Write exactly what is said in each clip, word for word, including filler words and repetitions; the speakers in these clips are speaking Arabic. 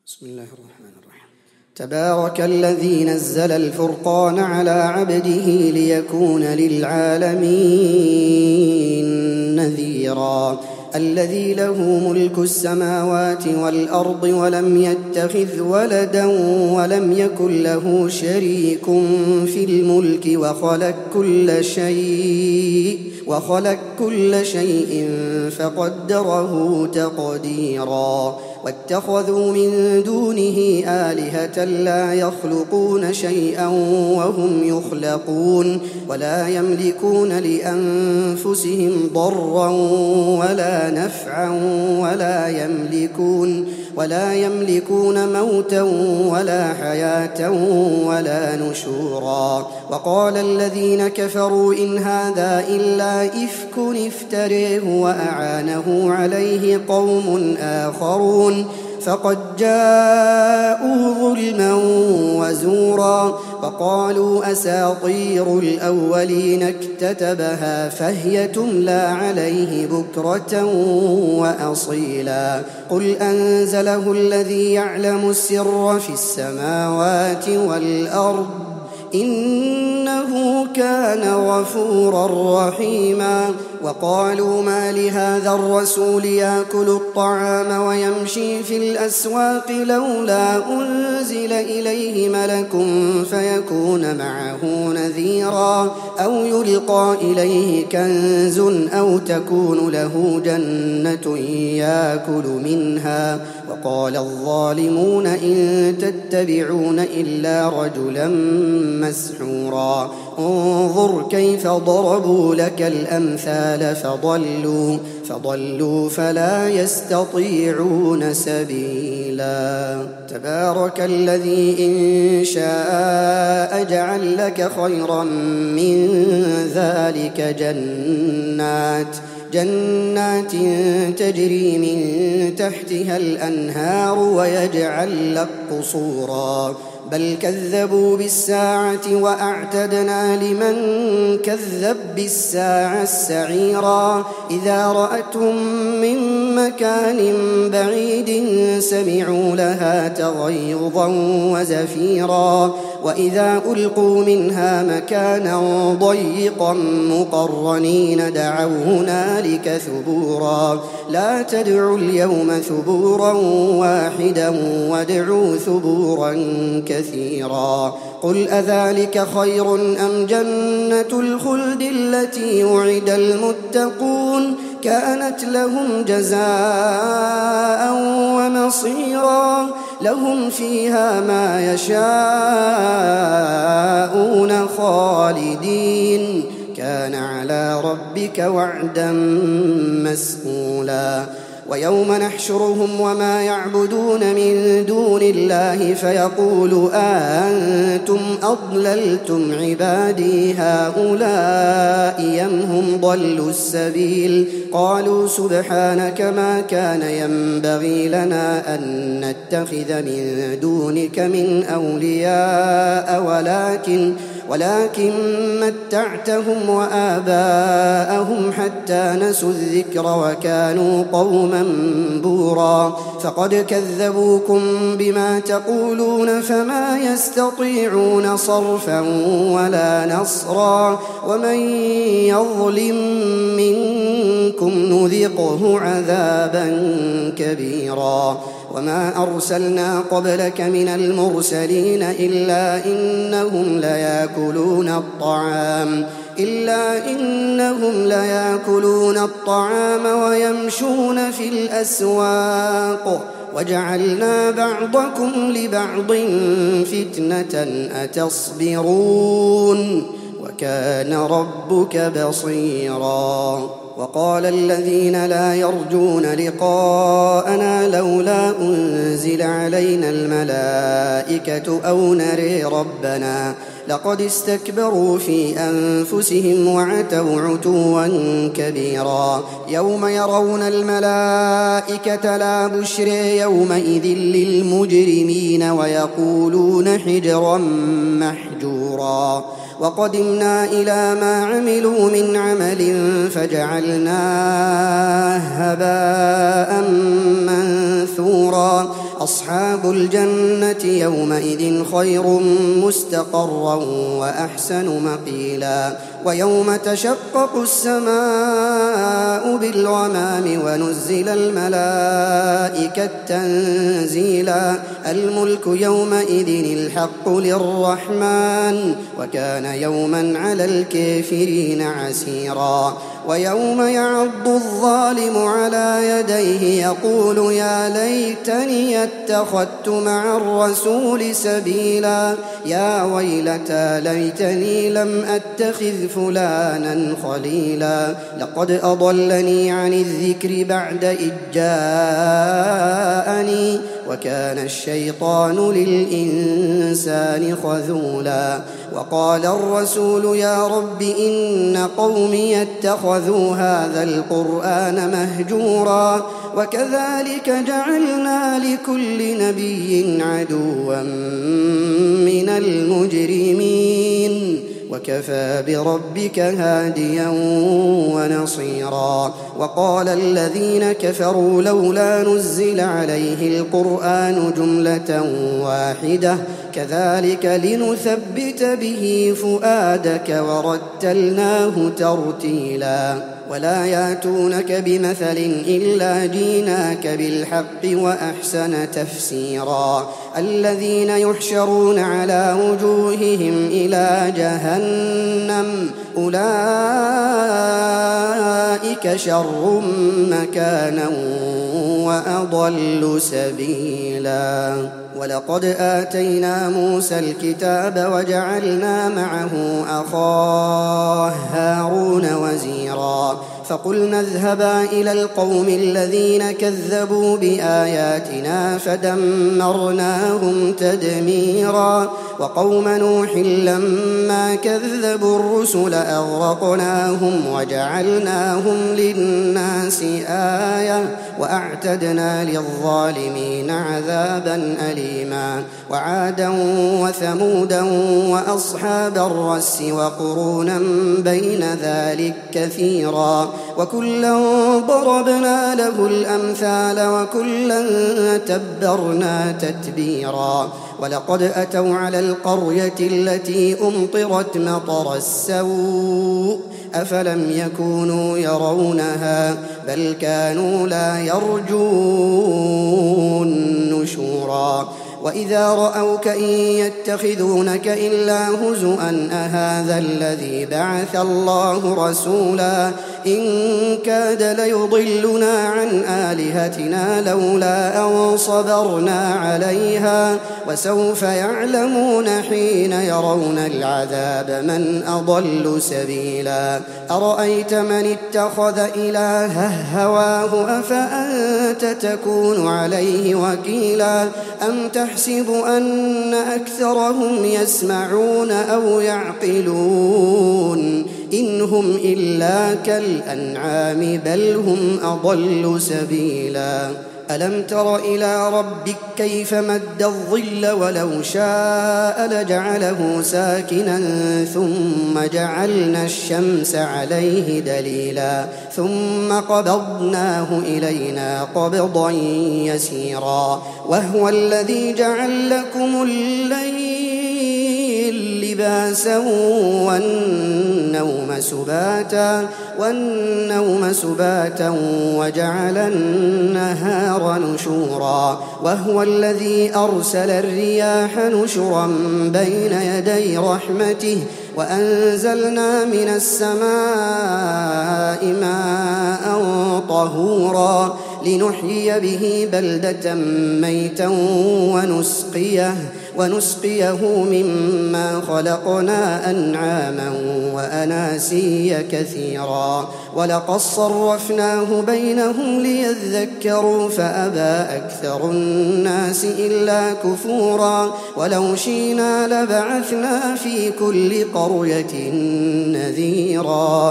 بسم الله الرحمن الرحيم. تبارك الذي نزل الفرقان على عبده ليكون للعالمين نذيرا. الذي له ملك السماوات والأرض ولم يتخذ ولدا ولم يكن له شريك في الملك وخلق كل شيء وخلق كل شيء فقدره تقديرا. واتخذوا من دونه آلهة لا يخلقون شيئا وهم يخلقون ولا يملكون لأنفسهم ضرا ولا نفعا ولا يملكون ولا يملكون موتا ولا حياة ولا نشورا. وقال الذين كفروا إن هذا إلا إفك افتريه وأعانه عليه قوم آخرون فقد جاءوا ظلما وزورا. وقالوا أساطير الأولين اكتتبها فهي تملى عليه بكرة وأصيلا. قل أنزله الذي يعلم السر في السماوات والأرض إنه كان غفورا رحيما. وقالوا ما لهذا الرسول يأكل الطعام ويمشي في الأسواق لولا أنزل إليه ملك فيكون معه نذيرا أو يلقى إليه كنز أو تكون له جنة يأكل منها. وقال الظالمون إن تتبعون إلا رجلا مسحورا. انظر كيف ضربوا لك الأمثال فضلوا فضلوا فلا يستطيعون سبيلا. تبارك الذي إن شاء جعل لك خيرا من ذلك جنات جنات تجري من تحتها الأنهار ويجعل لك قصورا بل كذبوا بالساعة وأعتدنا لمن كذب بالساعة السعيرا. إذا رأتهم من مكان بعيد سمعوا لها تغيظا وزفيرا وإذا ألقوا منها مكانا ضيقا مقرنين دعوا هنالك ثبورا. لا تدعوا اليوم ثبورا واحدا وادعوا ثبورا كثيرا. قل أذلك خير أم جنة الخلد التي وعد المتقون كانت لهم جزاء ومصيرا. لهم فيها ما يشاءون خالدين كان على ربك وعدا مسئولا. ويوم نحشرهم وما يعبدون من دون الله فيقول أأنتم أضللتم عبادي هؤلاء أم هم ضلوا السبيل. قالوا سبحانك ما كان ينبغي لنا أن نتخذ من دونك من أولياء ولكن ولكن متعتهم وآباءهم حتى نسوا الذكر وكانوا قوما بورا. فقد كذبوكم بما تقولون فما يستطيعون صرفا ولا نصرا. ومن يظلم منكم نذقه عذابا كبيرا. وما أرسلنا قبلك من المرسلين إلا إنهم ليأكلون الطعام إلا إنهم ليأكلون الطعام ويمشون في الأسواق وجعلنا بعضكم لبعض فتنة أتصبرون وكان ربك بصيرا. وقال الذين لا يرجون لقاءنا لولا أنزل علينا الملائكة أو نري ربنا لقد استكبروا في أنفسهم وعتوا عتوا كبيرا. يوم يرون الملائكة لا بشرى يومئذ للمجرمين ويقولون حجرا محجورا. وقدمنا إلى ما عملوا من عمل فجعلناه هباء منثورا. أصحاب الجنة يومئذ خير مستقرا وأحسن مقيلا ويوم تشقق السماء بالغمام ونزل الملائكة تنزيلا الملك يومئذ الحق للرحمن وكان يوما على الكافرين عسيرا ويوم يعض الظالم على يديه يقول يا ليتني اتخذت مع الرسول سبيلا يا ويلتى ليتني لم أتخذ فلانا خليلا لقد أضلني عن الذكر بعد إذ جاءني وكان الشيطان للإنسان خذولا وقال الرسول يا رب إن قومي اتخذوا هذا القرآن مهجورا وكذلك جعلنا لكل نبي عدوا من المجرمين وكفى بربك هاديا ونصيرا وقال الذين كفروا لولا نزل عليه القرآن جملة واحدة كذلك لنثبت به فؤادك ورتلناه ترتيلا ولا ياتونك بمثل إلا جيناك بالحق وأحسن تفسيرا الذين يحشرون على وجوههم إلى جهنم أولئك شر مكانا وأضل سبيلا ولقد آتينا موسى الكتاب وجعلنا معه أخاه هارون وزيرا فقلنا اذهبا إلى القوم الذين كذبوا بآياتنا فدمرناهم تدميرا وقوم نوح لما كذبوا الرسل أغرقناهم وجعلناهم للناس آية وأعتدنا للظالمين عذابا أليما وعادا وثمودا وأصحاب الرس وقرونا بين ذلك كثيرا وكلا ضربنا له الأمثال وكلا تبرنا تتبيرا ولقد أتوا على القرية التي أمطرت مطر السوء أفلم يكونوا يرونها بل كانوا لا يرجون نشورا وإذا رأوك إن يتخذونك إلا هزؤا أهذا الذي بعث الله رسولا إن كاد ليضلنا عن آلهتنا لولا أن صبرنا عليها وسوف يعلمون حين يرون العذاب من أضل سبيلا أرأيت من اتخذ إلهه هواه أفأنت تكون عليه وكيلا أم تحسب أن أكثرهم يسمعون أو يعقلون إن هم إلا كالأنعام بل هم أضل سبيلا ألم تر إلى ربك كيف مد الظل ولو شاء لجعله ساكنا ثم جعلنا الشمس عليه دليلا ثم قبضناه إلينا قبضا يسيرا وهو الذي جعل لكم الليل لباسا والنوم سباتا والنوم سباتا وجعل النهار نشورا وهو الذي أرسل الرياح نشرا بين يدي رحمته وأنزلنا من السماء ماء طهورا لنحيي به بلدة ميتا ونسقيه ونسقيه مما خلقنا أنعاما وأناسيا كثيرا ولقد صرفناه بينهم ليذكروا فأبى أكثر الناس إلا كفورا ولو شئنا لبعثنا في كل قرية نذيرا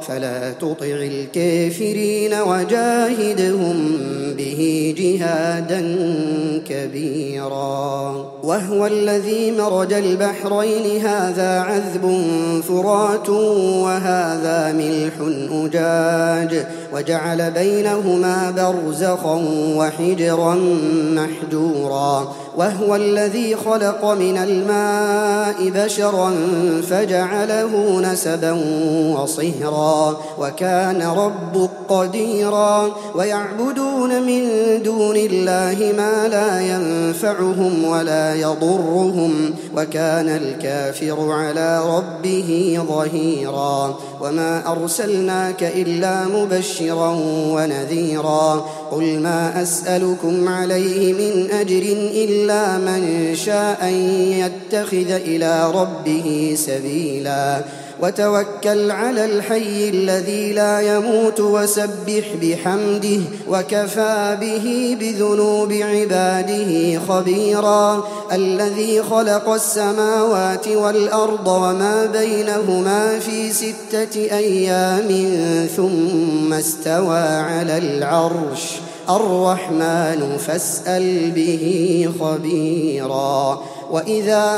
فلا تطع الكافرين وجاهدهم به جهادا كبيرا. وهو الذي مرج البحرين هذا عذب فرات وهذا ملح أجاج وجعل بينهما برزخا وحجرا محجورا. وهو الذي خلق من الماء بشرا فجعله نسبا وصهرا وكان ربك قديرا. ويعبدون من دون الله ما لا ينفعهم ولا يضرهم وكان الكافر على ربه ظهيرا. وما أرسلناك إلا مبشرا ونذيرا. قل ما أسألكم عليه من أجر إلا من شاء أن يتخذ إلى ربه سبيلا. وتوكل على الحي الذي لا يموت وسبح بحمده وكفى به بذنوب عباده خبيرا. الذي خلق السماوات والأرض وما بينهما في ستة أيام ثم استوى على العرش الرحمن فاسأل به خبيرا. وإذا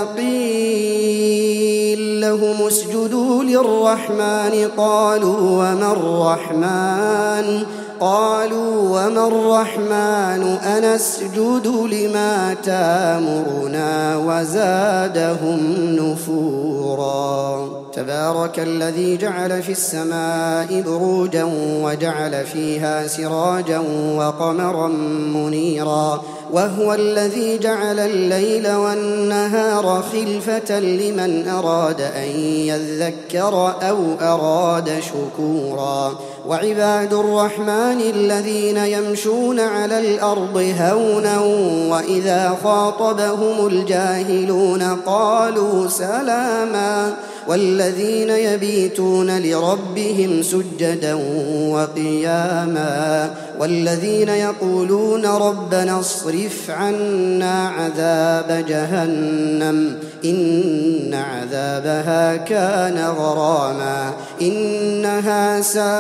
قيل لهم اسجدوا للرحمن قالوا وما الرحمن قالوا وما الرحمن أنسجد لما تامرنا وزادهم نفورا. تبارك الذي جعل في السماء بروجا وجعل فيها سراجا وقمرا منيرا. وهو الذي جعل الليل والنهار خلفة لمن أراد أن يذكر أو أراد شكورا. وعباد الرحمن الذين يمشون على الأرض هونا وإذا خاطبهم الجاهلون قالوا سلاما. والذين يبيتون لربهم سجدا وقياما. والذين يقولون ربنا اصرف عنا عذاب جهنم إن عذابها كان غراما إنها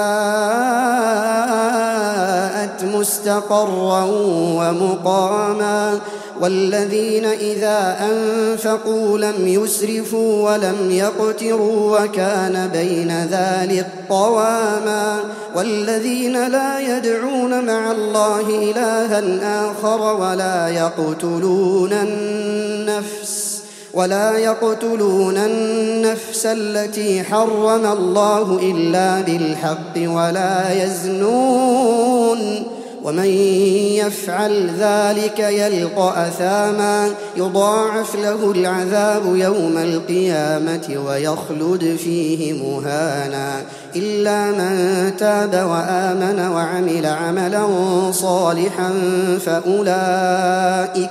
ساءت مستقرا ومقاما. والذين إذا أنفقوا لم يسرفوا ولم يقتروا وكان بين ذلك قواما. والذين لا يدعون مع الله إلها آخر ولا يقتلون النفس ولا يقتلون النفس التي حرم الله إلا بالحق ولا يزنون ومن يفعل ذلك يلقى أثاما يضاعف له العذاب يوم القيامة ويخلد فيه مهانا إلا من تاب وآمن وعمل عملا صالحا فأولئك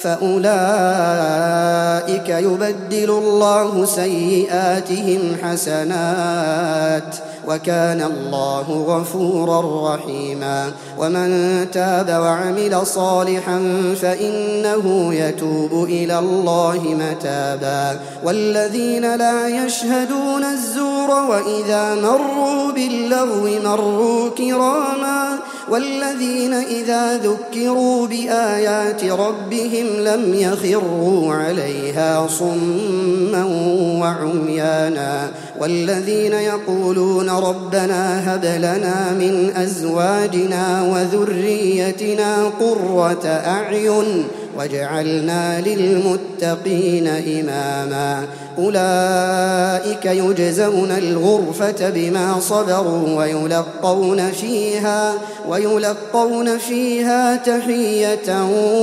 فأولئك يبدل الله سيئاتهم حسنات وكان الله غفورا رحيما. ومن تاب وعمل صالحا فإنه يتوب إلى الله متابا. والذين لا يشهدون الزور وإذا مروا باللغو مروا كراما. والذين إذا ذكروا بآيات ربهم لم يخروا عليها صما وعميانا. والذين يقولون ربنا هب لنا من أزواجنا وذريتنا قرة أعين واجعلنا للمتقين إماما. أولئك يجزون الغرفة بما صبروا ويلقون فيها ويلقون فيها تحية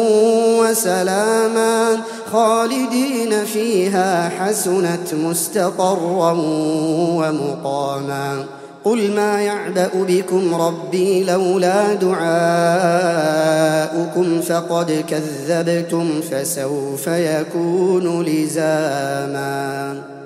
وسلاما خالدين فيها حسنت مستقرا ومقاما. قل ما يعبأ بكم ربي لولا دعاؤكم فقد كذبتم فسوف يكون لزاما.